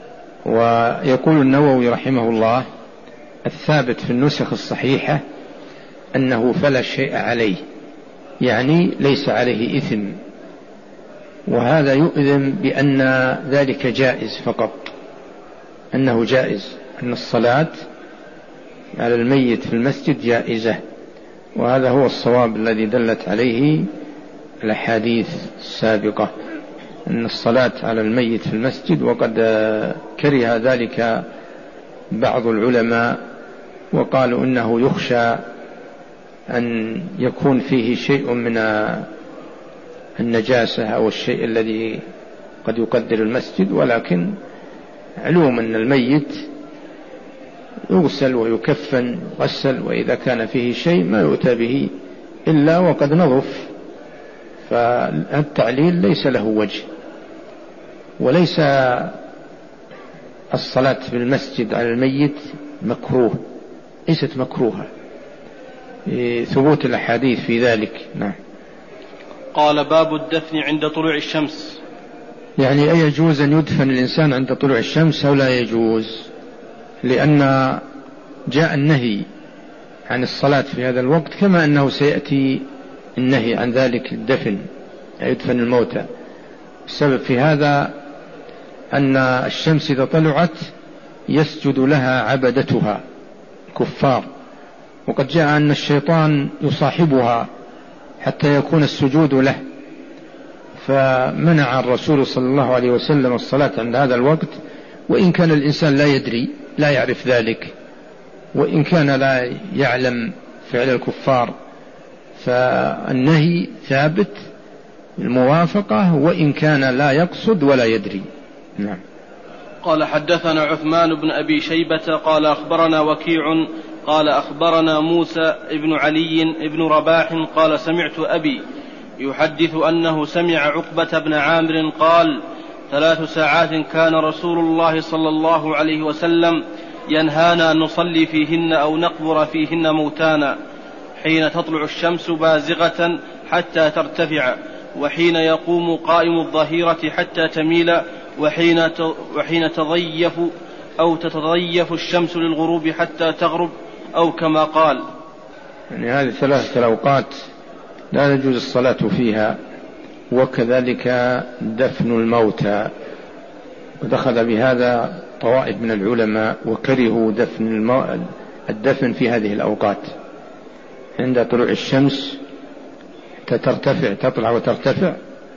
ويقول النووي رحمه الله: الثابت في النسخ الصحيحة أنه فلا شيء عليه، يعني ليس عليه إثم. وهذا يؤذن بأن ذلك جائز فقط، أنه جائز، أن الصلاة على الميت في المسجد جائزة، وهذا هو الصواب الذي دلت عليه الأحاديث السابقة، أن الصلاة على الميت في المسجد. وقد كره ذلك بعض العلماء وقالوا إنه يخشى أن يكون فيه شيء من النجاسة أو الشيء الذي قد يقدر المسجد، ولكن علوم أن الميت يغسل ويكفن غسل، وإذا كان فيه شيء ما يؤتى به إلا وقد نظف، فالتعليل ليس له وجه. وليس الصلاة في المسجد على الميت مكروه، ليست مكروهة، ثبوت الأحاديث في ذلك. نعم.
قال: باب الدفن عند طلوع الشمس.
يعني أيجوز أن يدفن الإنسان عند طلوع الشمس أو لا يجوز؟ لأن جاء النهي عن الصلاة في هذا الوقت، كما أنه سيأتي النهي عن ذلك الدفن، يدفن الموتى. السبب في هذا أن الشمس إذا طلعت يسجد لها عبدتها كفار، وقد جاء أن الشيطان يصاحبها حتى يكون السجود له، فمنع الرسول صلى الله عليه وسلم الصلاة عند هذا الوقت، وإن كان الإنسان لا يدري لا يعرف ذلك، وإن كان لا يعلم فعل الكفار، فالنهي ثابت الموافقة وإن كان لا يقصد ولا يدري. نعم.
قال حدثنا عثمان بن أبي شيبة قال أخبرنا وكيع قال أخبرنا موسى بن علي بن رباح قال سمعت أبي يحدث أنه سمع عقبة بن عامر قال 3 ساعات كان رسول الله صلى الله عليه وسلم ينهانا أن نصلي فيهن أو نقبر فيهن موتانا، حين تطلع الشمس بازغة حتى ترتفع، وحين يقوم قائم الظهيرة حتى تميل، وحين تضيف أو تتضيف الشمس للغروب حتى تغرب، أو كما قال.
يعني هذه 3 أوقات لا يجوز الصلاة فيها، وكذلك دفن الموتى، ودخل بهذا طوائف من العلماء وكرهوا الدفن في هذه الأوقات عند طلوع الشمس تطلع وترتفع،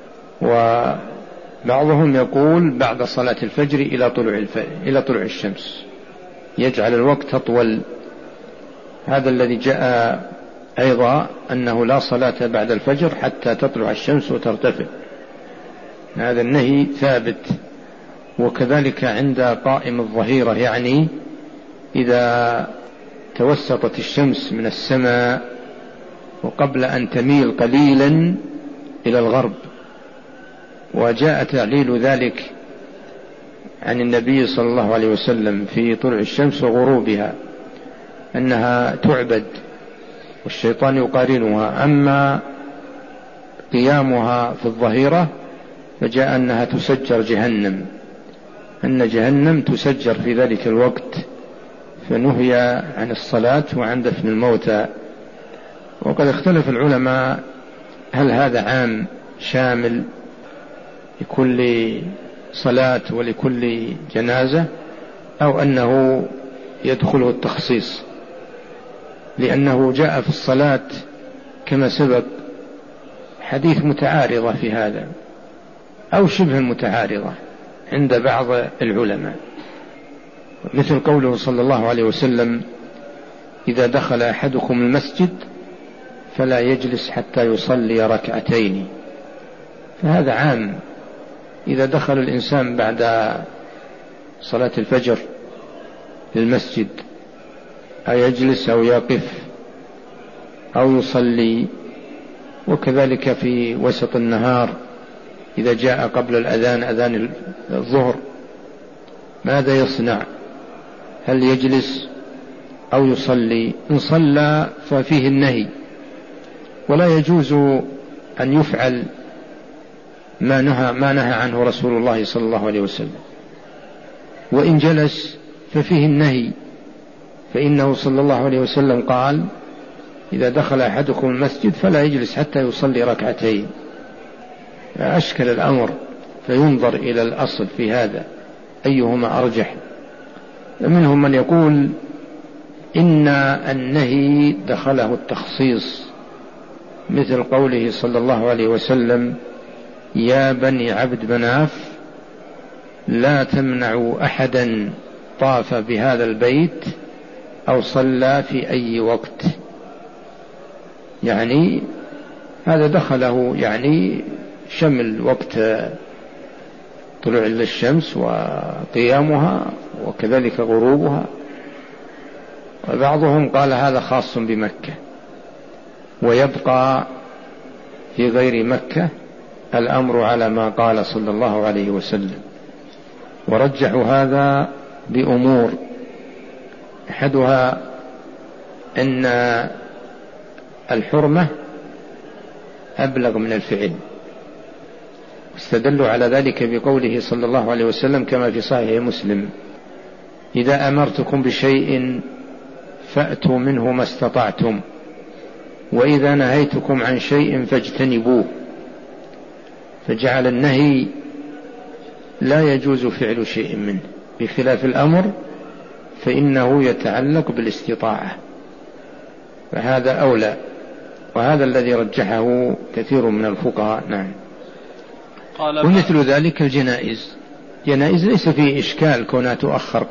وبعضهم يقول بعد صلاة الفجر إلى طلوع الشمس، يجعل الوقت أطول. هذا الذي جاء أيضا أنه لا صلاة بعد الفجر حتى تطلع الشمس وترتفع، هذا النهي ثابت. وكذلك عند قائم الظهيرة، يعني إذا توسطت الشمس من السماء وقبل أن تميل قليلا إلى الغرب، وجاء تعليل ذلك عن النبي صلى الله عليه وسلم في طلوع الشمس وغروبها أنها تعبد والشيطان يقارنها، أما قيامها في الظهيرة فجاء أنها تسجر جهنم، أن جهنم تسجر في ذلك الوقت، فنهي عن الصلاة وعن دفن الموتى. وقد اختلف العلماء هل هذا عام شامل لكل صلاة ولكل جنازة، أو أنه يدخله التخصيص، لأنه جاء في الصلاة كما سبق حديث متعارضة في هذا أو شبه متعارضة عند بعض العلماء، مثل قوله صلى الله عليه وسلم إذا دخل أحدكم المسجد فلا يجلس حتى يصلي 2 ركعتين، فهذا عام. إذا دخل الإنسان بعد صلاة الفجر للمسجد يجلس أو يقف أو يصلي، وكذلك في وسط النهار إذا جاء قبل الأذان أذان الظهر ماذا يصنع؟ هل يجلس أو يصلي؟ إن صلى ففيه النهي، ولا يجوز أن يفعل ما نهى عنه رسول الله صلى الله عليه وسلم. وإن جلس ففيه النهي، فإنه صلى الله عليه وسلم قال إذا دخل أحدكم المسجد فلا يجلس حتى يصلي 2 ركعتين. أشكل الأمر، فينظر إلى الأصل في هذا أيهما أرجح. منهم من يقول إن النهي دخله التخصيص، مثل قوله صلى الله عليه وسلم يا بني عبد مناف لا تمنعوا أحدا طاف بهذا البيت أو صلى في أي وقت، يعني هذا دخله يعني شمل وقت طلوع الشمس وقيامها وكذلك غروبها. وبعضهم قال هذا خاص بمكة، ويبقى في غير مكة الأمر على ما قال صلى الله عليه وسلم. ورجحوا هذا بأمور، أحدها أن الحرمة أبلغ من الفعل، واستدلوا على ذلك بقوله صلى الله عليه وسلم كما في صحيح مسلم إذا أمرتكم بشيء فأتوا منه ما استطعتم، وإذا نهيتكم عن شيء فاجتنبوه. فجعل النهي لا يجوز فعل شيء منه، بخلاف الأمر فإنه يتعلق بالاستطاعة، فهذا أولى. وهذا الذي رجحه كثير من الفقهاء. نعم. ومثل ذلك الجنائز، جنائز ليس فيه إشكال كونها تؤخر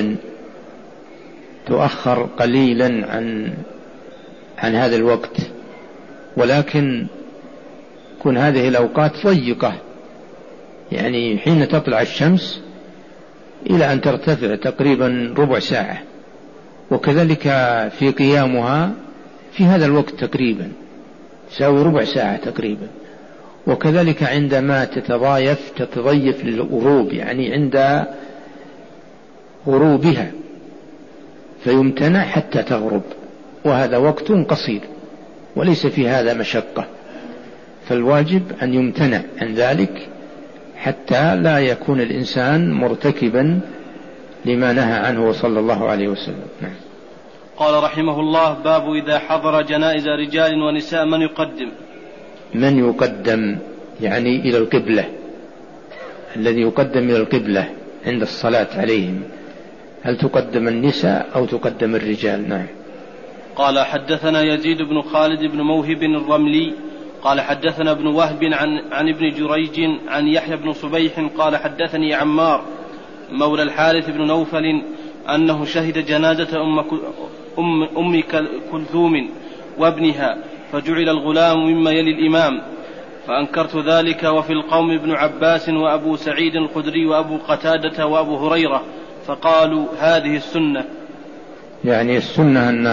قليلا عن هذا الوقت، ولكن كن هذه الأوقات ضيقة، يعني حين تطلع الشمس إلى أن ترتفع تقريبا ربع ساعة، وكذلك في قيامها في هذا الوقت تقريبا يساوي ربع ساعة تقريبا، وكذلك عندما تتضيف للغروب، يعني عند غروبها فيمتنع حتى تغرب، وهذا وقت قصير وليس في هذا مشقة، فالواجب أن يمتنع عن ذلك حتى لا يكون الإنسان مرتكبا لما نهى عنه صلى الله عليه وسلم. نعم.
قال رحمه الله: باب إذا حضر جنائز رجال ونساء من
يقدم يعني إلى القبلة، الذي يقدم إلى القبلة عند الصلاة عليهم، هل تقدم النساء أو تقدم الرجال؟ نعم.
قال: حدثنا يزيد بن خالد بن موهب الرملي قال حدثنا ابن وهب عن ابن جريج عن يحيى بن صبيح قال حدثني عمار مولى الحارث بن نوفل أنه شهد جنازة أم كلثوم وابنها، فجعل الغلام مما يلي الإمام، فأنكرت ذلك، وفي القوم ابن عباس وأبو سعيد الخدري وأبو قتادة وأبو هريرة، فقالوا هذه السنة.
يعني السنة أن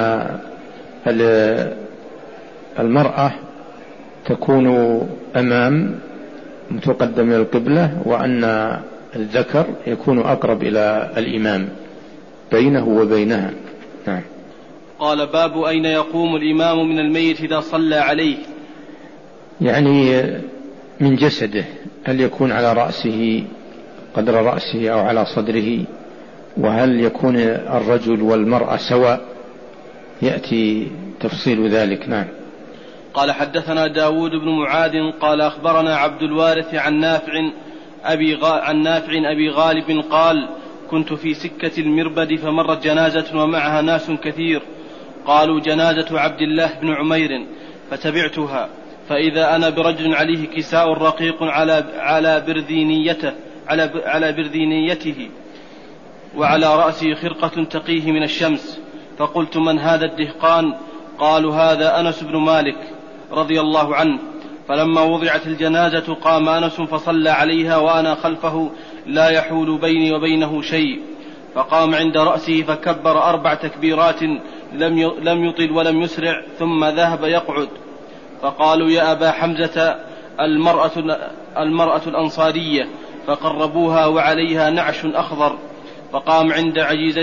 المرأة تكون أمام متقدم إلى القبلة، وأن الذكر يكون أقرب إلى الإمام بينه وبينها. نعم.
قال: باب أين يقوم الإمام من الميت إذا صلى عليه؟
يعني من جسده، هل يكون على رأسه قدر رأسه أو على صدره، وهل يكون الرجل والمرأة سواء؟ يأتي تفصيل ذلك. نعم.
قال: حدثنا داود بن معاذ قال أخبرنا عبد الوارث عن نافع أبي غالب قال: كنت في سكة المربد فمرت جنازة ومعها ناس كثير، قالوا جنازة عبد الله بن عمير، فتبعتها، فإذا أنا برجل عليه كساء رقيق على برذينيته وعلى رأسه خرقة تقيه من الشمس، فقلت: من هذا الدهقان؟ قالوا: هذا أنس بن مالك رضي الله عنه. فلما وضعت الجنازة قام أنس فصلى عليها وأنا خلفه لا يحول بيني وبينه شيء، فقام عند رأسه فكبر 4 تكبيرات لم يطل ولم يسرع، ثم ذهب يقعد. فقالوا: يا أبا حمزة المرأة الأنصارية، فقربوها وعليها نعش أخضر، فقام عند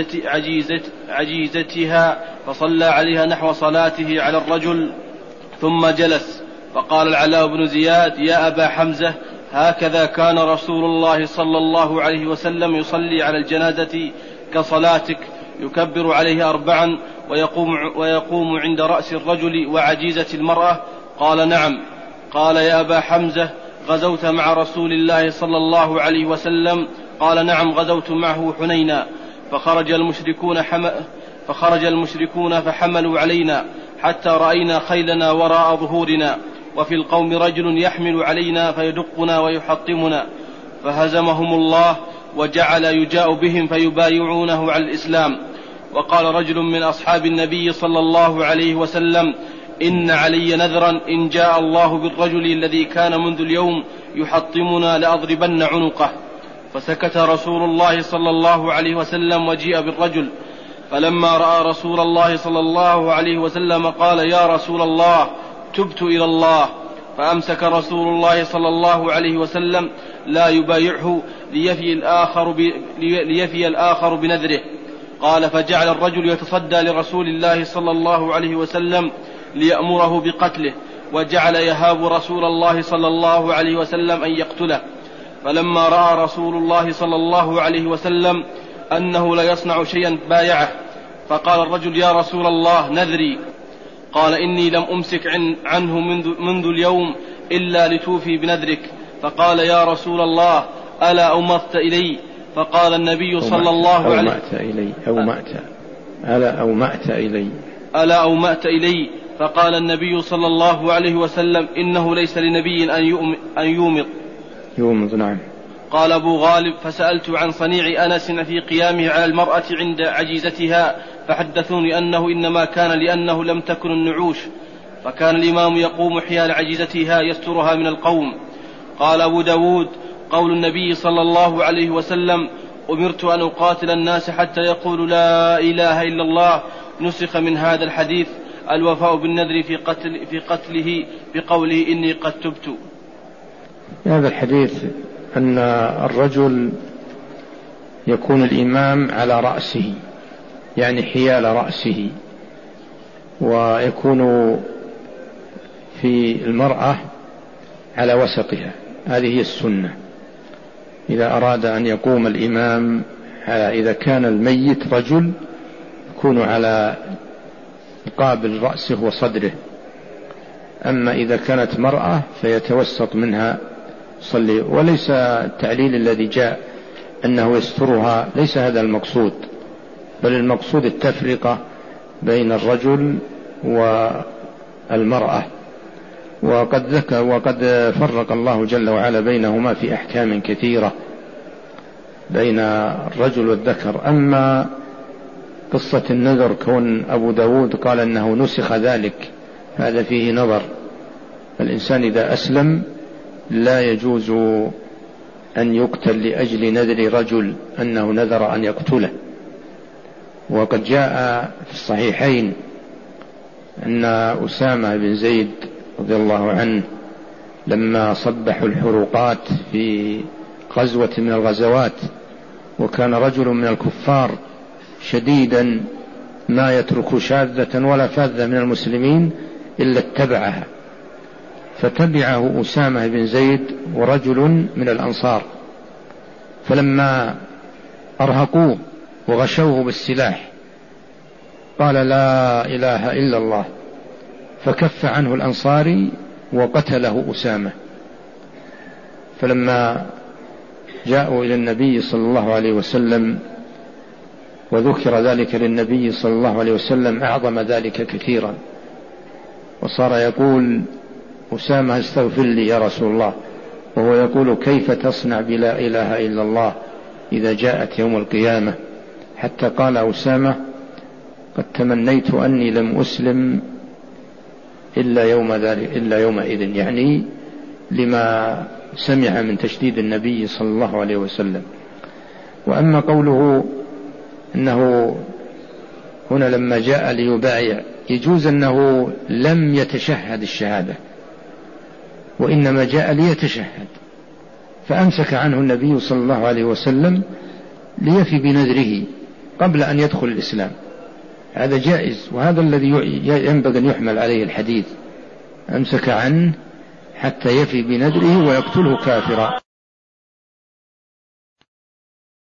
عجيزتها فصلى عليها نحو صلاته على الرجل ثم جلس. فقال العلاء بن زياد: يا أبا حمزة، هكذا كان رسول الله صلى الله عليه وسلم يصلي على الجنازة كصلاتك، يكبر عليه 4 ويقوم عند رأس الرجل وعجيزة المرأة. قال: نعم. قال: يا أبا حمزة، غزوت مع رسول الله صلى الله عليه وسلم؟ قال: نعم، غزوت معه حنينا، فخرج المشركون فحملوا علينا حتى رأينا خيلنا وراء ظهورنا، وفي القوم رجل يحمل علينا فيدقنا ويحطمنا، فهزمهم الله وجعل يجاء بهم فيبايعونه على الإسلام. وقال رجل من أصحاب النبي صلى الله عليه وسلم: إن علي نذرا إن جاء الله بالرجل الذي كان منذ اليوم يحطمنا لأضربن عنقه. فسكت رسول الله صلى الله عليه وسلم وجيء بالرجل، فلما رأى رسول الله صلى الله عليه وسلم قال: يا رسول الله، تبت إلى الله. فأمسك رسول الله صلى الله عليه وسلم لا يبايعه ليفي الآخر بنذره. قال: فجعل الرجل يتصدى لرسول الله صلى الله عليه وسلم ليأمره بقتله، وجعل يهاب رسول الله صلى الله عليه وسلم أن يقتله. فلما رأى رسول الله صلى الله عليه وسلم أنه لا يصنع شيئا بايعه، فقال الرجل: يا رسول الله، نذري. قال: إني لم أمسك عنه منذ اليوم إلا لتوفي بنذرك. فقال: يا رسول الله، ألا أومأت إلي؟ فقال النبي صلى الله عليه وسلم:
ألا أومأت إلي.
فقال النبي صلى الله عليه وسلم: إنه ليس لنبي أن يومض.
نعم.
قال أبو غالب: فسألت عن صنيع أنس في قيامه على المرأة عند عجيزتها، فحدثوني أنه إنما كان لأنه لم تكن النعوش، فكان الإمام يقوم حيال عجيزتها يسترها من القوم. قال أبو داود: قول النبي صلى الله عليه وسلم: أمرت أن أقاتل الناس حتى يقولوا لا إله إلا الله، نسخ من هذا الحديث الوفاء بالنذر في قتله بقوله: إني قد تبت.
هذا الحديث أن الرجل يكون الإمام على رأسه، يعني حيال رأسه، ويكون في المرأة على وسطها. هذه هي السنة. إذا أراد أن يقوم الإمام إذا كان الميت رجل يكون على مقابل رأسه وصدره، أما إذا كانت مرأة فيتوسط منها صلي. وليس التعليل الذي جاء أنه يسترها، ليس هذا المقصود، بل المقصود التفرقة بين الرجل والمرأة. وقد فرق الله جل وعلا بينهما في أحكام كثيرة بين الرجل والذكر. أما قصة النذر كون أبو داود قال أنه نسخ ذلك، هذا فيه نظر. الإنسان إذا أسلم لا يجوز أن يقتل لأجل نذر رجل أنه نذر أن يقتله. وقد جاء في الصحيحين أن أسامة بن زيد رضي الله عنه لما صبحوا الحروقات في غزوة من الغزوات، وكان رجل من الكفار شديدا ما يترك شاذة ولا فاذة من المسلمين إلا اتبعها، فتبعه أسامة بن زيد ورجل من الأنصار، فلما أرهقوه وغشوه بالسلاح قال لا إله إلا الله، فكف عنه الأنصاري وقتله أسامة. فلما جاءوا إلى النبي صلى الله عليه وسلم وذكر ذلك للنبي صلى الله عليه وسلم أعظم ذلك كثيرا، وصار يقول أسامة استغفر لي يا رسول الله، وهو يقول كيف تصنع بلا إله إلا الله إذا جاءت يوم القيامة، حتى قال أسامة قد تمنيت أني لم أسلم إلا يومئذ، يعني لما سمع من تشديد النبي صلى الله عليه وسلم. وأما قوله أنه هنا لما جاء ليبايع، يجوز أنه لم يتشهد الشهادة وإنما جاء ليتشهد، فأمسك عنه النبي صلى الله عليه وسلم ليفي بنذره قبل أن يدخل الإسلام. هذا جائز، وهذا الذي ينبغي أن يحمل عليه الحديث، أمسك عنه حتى يفي بنذره ويقتله كافرا.